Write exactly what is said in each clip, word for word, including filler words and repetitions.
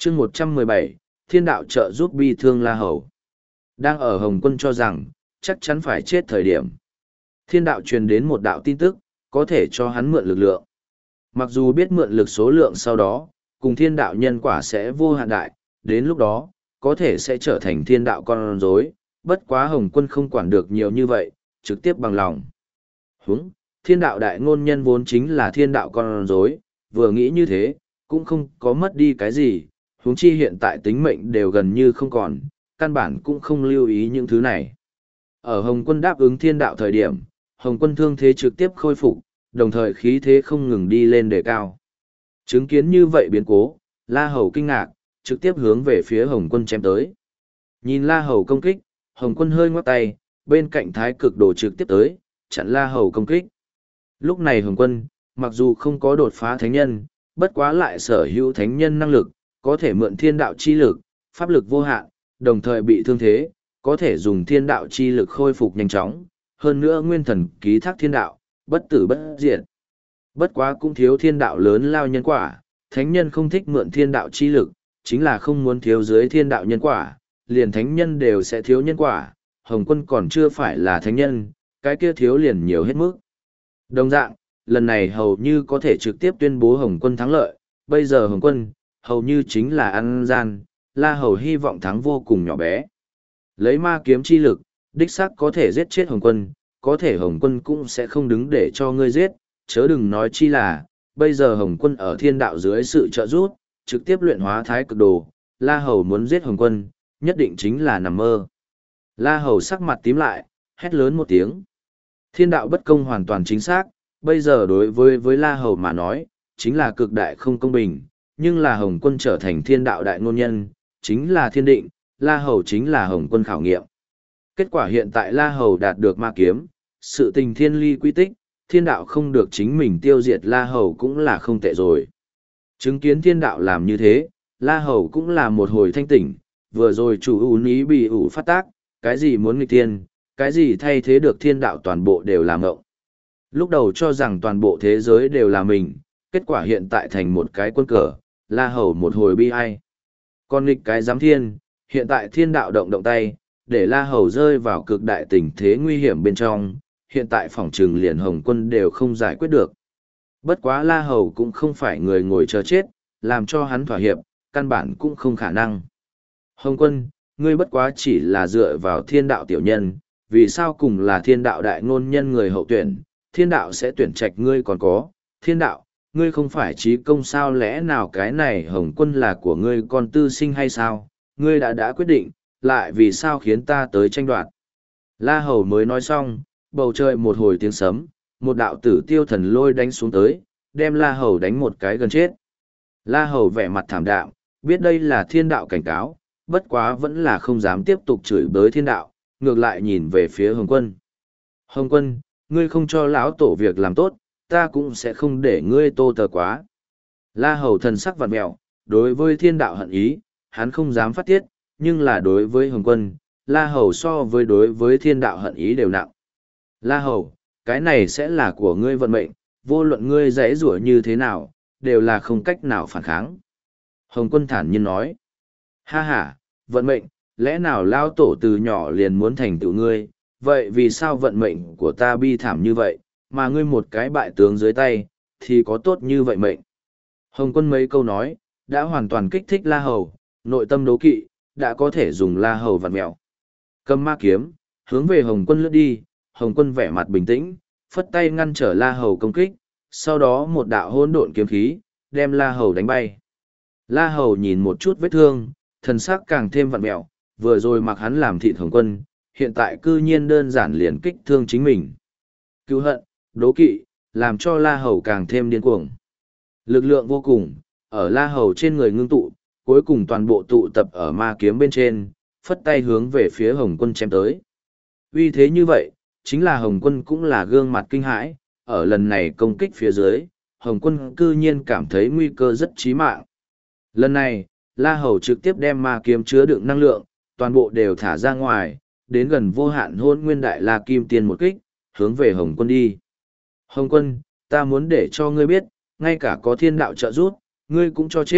chương một trăm mười bảy, thiên đạo trợ giúp bi thương La Hầu. Đang ở Hồng Quân cho rằng, chắc chắn phải chết thời điểm. Thiên đạo truyền đến một đạo tin tức, có thể cho hắn mượn lực lượng. Mặc dù biết mượn lực số lượng sau đó, cùng thiên đạo nhân quả sẽ vô hạn đại, đến lúc đó, có thể sẽ trở thành thiên đạo con rối. Bất quá Hồng Quân không quản được nhiều như vậy, trực tiếp bằng lòng. Húng, thiên đạo đại ngôn nhân vốn chính là thiên đạo con rối, vừa nghĩ như thế, cũng không có mất đi cái gì, huống chi hiện tại tính mệnh đều gần như không còn, căn bản cũng không lưu ý những thứ này. Ở Hồng Quân đáp ứng thiên đạo thời điểm, Hồng Quân thương thế trực tiếp khôi phục, đồng thời khí thế không ngừng đi lên đề cao. Chứng kiến như vậy biến cố, La Hầu kinh ngạc, trực tiếp hướng về phía Hồng Quân chém tới. Nhìn La Hầu công kích, Hồng Quân hơi ngoắc tay, bên cạnh thái cực đồ trực tiếp tới, chặn La Hầu công kích. Lúc này Hồng Quân, mặc dù không có đột phá thánh nhân, bất quá lại sở hữu thánh nhân năng lực, có thể mượn thiên đạo chi lực, pháp lực vô hạn, đồng thời bị thương thế, có thể dùng thiên đạo chi lực khôi phục nhanh chóng, hơn nữa nguyên thần ký thác thiên đạo, bất tử bất diệt. Bất quá cũng thiếu thiên đạo lớn lao nhân quả, thánh nhân không thích mượn thiên đạo chi lực, chính là không muốn thiếu dưới thiên đạo nhân quả, liền thánh nhân đều sẽ thiếu nhân quả, Hồng Quân còn chưa phải là thánh nhân, cái kia thiếu liền nhiều hết mức. Đồng dạng, lần này hầu như có thể trực tiếp tuyên bố Hồng Quân thắng lợi, bây giờ Hồng Quân, hầu như chính là ăn gian, La Hầu hy vọng thắng vô cùng nhỏ bé. Lấy ma kiếm chi lực, đích xác có thể giết chết Hồng Quân, có thể Hồng Quân cũng sẽ không đứng để cho ngươi giết, chớ đừng nói chi là, bây giờ Hồng Quân ở thiên đạo dưới sự trợ giúp, trực tiếp luyện hóa thái cực đồ, La Hầu muốn giết Hồng Quân, nhất định chính là nằm mơ. La Hầu sắc mặt tím lại, hét lớn một tiếng. Thiên đạo bất công hoàn toàn chính xác, bây giờ đối với với La Hầu mà nói, chính là cực đại không công bình, nhưng là Hồng Quân trở thành thiên đạo đại ngôn nhân, chính là thiên định, La Hầu chính là Hồng Quân khảo nghiệm. Kết quả hiện tại La Hầu đạt được ma kiếm, sự tình thiên ly quy tích, thiên đạo không được chính mình tiêu diệt La Hầu cũng là không tệ rồi. Chứng kiến thiên đạo làm như thế, La Hầu cũng là một hồi thanh tỉnh, vừa rồi chủ ưu ní bị ủ phát tác, cái gì muốn nghịch thiên, cái gì thay thế được thiên đạo toàn bộ đều là ngộng. Lúc đầu cho rằng toàn bộ thế giới đều là mình, kết quả hiện tại thành một cái quân cờ, La Hầu một hồi bi ai. Còn nghịch cái giám thiên, hiện tại thiên đạo động động tay, để La Hầu rơi vào cực đại tình thế nguy hiểm bên trong, hiện tại phỏng trừng liền Hồng Quân đều không giải quyết được. Bất quá La Hầu cũng không phải người ngồi chờ chết, làm cho hắn thỏa hiệp, căn bản cũng không khả năng. Hồng Quân, ngươi bất quá chỉ là dựa vào thiên đạo tiểu nhân, vì sao cùng là thiên đạo đại ngôn nhân người hậu tuyển, thiên đạo sẽ tuyển trạch ngươi còn có, thiên đạo, ngươi không phải trí công sao, lẽ nào cái này Hồng Quân là của ngươi con tư sinh hay sao, ngươi đã đã quyết định, lại vì sao khiến ta tới tranh đoạt. La Hầu mới nói xong, bầu trời một hồi tiếng sấm, một đạo tử tiêu thần lôi đánh xuống tới, đem La Hầu đánh một cái gần chết. La Hầu vẻ mặt thảm đạm, biết đây là thiên đạo cảnh cáo, bất quá vẫn là không dám tiếp tục chửi bới thiên đạo, ngược lại nhìn về phía Hồng Quân. Hồng Quân, ngươi không cho lão tổ việc làm tốt, ta cũng sẽ không để ngươi tô tờ quá. La Hầu thần sắc vặn mẹo, đối với thiên đạo hận ý, hắn không dám phát tiết, nhưng là đối với Hồng Quân, La Hầu so với đối với thiên đạo hận ý đều nặng. La Hầu, cái này sẽ là của ngươi vận mệnh, vô luận ngươi giãy giụa như thế nào, đều là không cách nào phản kháng. Hồng Quân thản nhiên nói, ha ha, vận mệnh, lẽ nào lao tổ từ nhỏ liền muốn thành tựu ngươi, vậy vì sao vận mệnh của ta bi thảm như vậy, mà ngươi một cái bại tướng dưới tay, thì có tốt như vậy mệnh. Hồng Quân mấy câu nói, đã hoàn toàn kích thích La Hầu, nội tâm đố kỵ, đã có thể dùng La Hầu vặn mẹo. Cầm ma kiếm, hướng về Hồng Quân lướt đi, Hồng Quân vẻ mặt bình tĩnh, phất tay ngăn trở La Hầu công kích, sau đó một đạo hỗn độn kiếm khí, đem La Hầu đánh bay. La Hầu nhìn một chút vết thương, thần sắc càng thêm vặn mẹo, vừa rồi mặc hắn làm thịt Hồng Quân, hiện tại cư nhiên đơn giản liền kích thương chính mình. Cứu hận, đố kỵ, làm cho La Hầu càng thêm điên cuồng. Lực lượng vô cùng, ở La Hầu trên người ngưng tụ, cuối cùng toàn bộ tụ tập ở ma kiếm bên trên, phất tay hướng về phía Hồng Quân chém tới. Uy thế như vậy, chính là Hồng Quân cũng là gương mặt kinh hãi, ở lần này công kích phía dưới, Hồng Quân cư nhiên cảm thấy nguy cơ rất chí mạng. Lần này, La Hầu trực tiếp đem ma kiếm chứa đựng năng lượng, toàn bộ đều thả ra ngoài, đến gần vô hạn hôn nguyên đại La Kim Tiên một kích, hướng về Hồng Quân đi. Hồng Quân, ta muốn để cho ngươi biết, ngay cả có thiên đạo trợ giúp, ngươi cũng cho chết,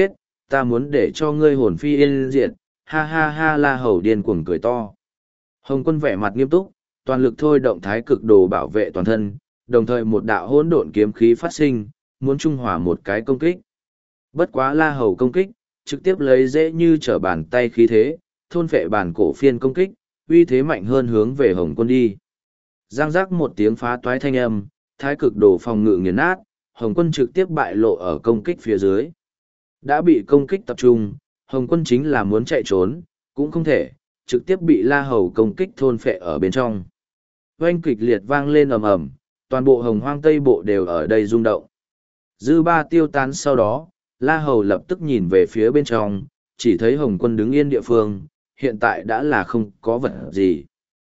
ta muốn để cho ngươi hồn phi yên diệt, ha ha ha La Hầu điên cuồng cười to. Hồng Quân vẻ mặt nghiêm túc, toàn lực thôi động thái cực đồ bảo vệ toàn thân, đồng thời một đạo hỗn độn kiếm khí phát sinh, muốn trung hòa một cái công kích. Bất quá La Hầu công kích, trực tiếp lấy dễ như trở bàn tay khí thế, thôn phệ bản cổ phiên công kích, uy thế mạnh hơn hướng về Hồng Quân đi. Giang giác một tiếng phá toái thanh âm, thái cực đồ phòng ngự nghiền nát, Hồng Quân trực tiếp bại lộ ở công kích phía dưới. Đã bị công kích tập trung, Hồng Quân chính là muốn chạy trốn, cũng không thể, trực tiếp bị La Hầu công kích thôn phệ ở bên trong. Oanh kịch liệt vang lên ầm ầm, toàn bộ Hồng Hoang Tây Bộ đều ở đây rung động. Dư ba tiêu tán sau đó, La Hầu lập tức nhìn về phía bên trong, chỉ thấy Hồng Quân đứng yên địa phương, hiện tại đã là không có vật gì.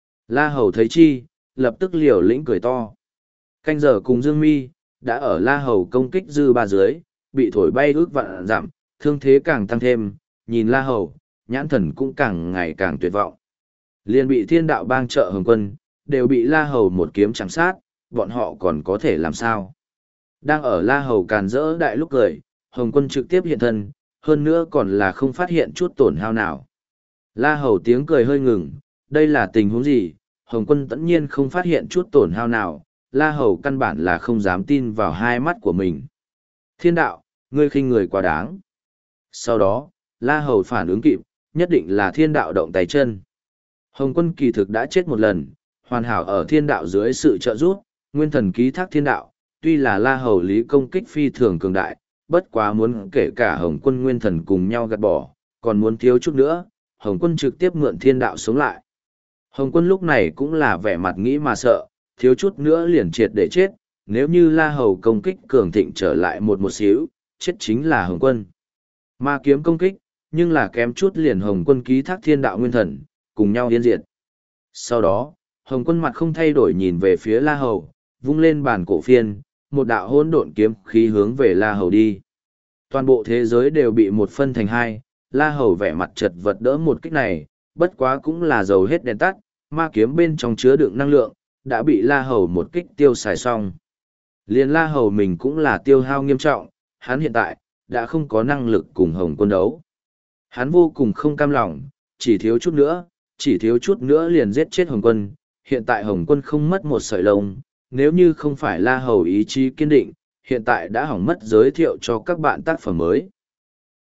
La Hầu thấy chi, lập tức liều lĩnh cười to. Canh giờ cùng Dương Mi, đã ở La Hầu công kích dư ba dưới, bị thổi bay ước vạn dặm, thương thế càng tăng thêm, nhìn La Hầu, nhãn thần cũng càng ngày càng tuyệt vọng. Liên bị thiên đạo bang trợ Hồng Quân, đều bị La Hầu một kiếm chạm sát, bọn họ còn có thể làm sao? Đang ở La Hầu càn rỡ đại lúc cười, Hồng Quân trực tiếp hiện thân, hơn nữa còn là không phát hiện chút tổn hao nào. La Hầu tiếng cười hơi ngừng, đây là tình huống gì? Hồng Quân tất nhiên không phát hiện chút tổn hao nào, La Hầu căn bản là không dám tin vào hai mắt của mình. Thiên đạo, ngươi khinh người quá đáng. Sau đó, La Hầu phản ứng kịp, nhất định là thiên đạo động tay chân. Hồng Quân kỳ thực đã chết một lần, hoàn hảo ở thiên đạo dưới sự trợ giúp, nguyên thần ký thác thiên đạo, tuy là La Hầu lý công kích phi thường cường đại, bất quá muốn kể cả Hồng Quân nguyên thần cùng nhau gạt bỏ, còn muốn thiếu chút nữa, Hồng Quân trực tiếp mượn thiên đạo sống lại. Hồng Quân lúc này cũng là vẻ mặt nghĩ mà sợ, thiếu chút nữa liền triệt để chết, nếu như La Hầu công kích cường thịnh trở lại một một xíu, chết chính là Hồng Quân. Ma kiếm công kích, nhưng là kém chút liền Hồng Quân ký thác thiên đạo nguyên thần, cùng nhau yên diệt. Sau đó, Hồng Quân mặt không thay đổi nhìn về phía La Hầu, vung lên bàn cổ phiên, một đạo hỗn độn kiếm khí hướng về La Hầu đi. Toàn bộ thế giới đều bị một phân thành hai, La Hầu vẻ mặt chật vật đỡ một kích này, bất quá cũng là dầu hết đèn tắt, ma kiếm bên trong chứa đựng năng lượng, đã bị La Hầu một kích tiêu xài xong. Liên La Hầu mình cũng là tiêu hao nghiêm trọng, hắn hiện tại, đã không có năng lực cùng Hồng Quân đấu. Hắn vô cùng không cam lòng, chỉ thiếu chút nữa, chỉ thiếu chút nữa liền giết chết Hồng Quân, hiện tại Hồng Quân không mất một sợi lông, nếu như không phải La Hầu ý chí kiên định, hiện tại đã hỏng mất giới thiệu cho các bạn tác phẩm mới.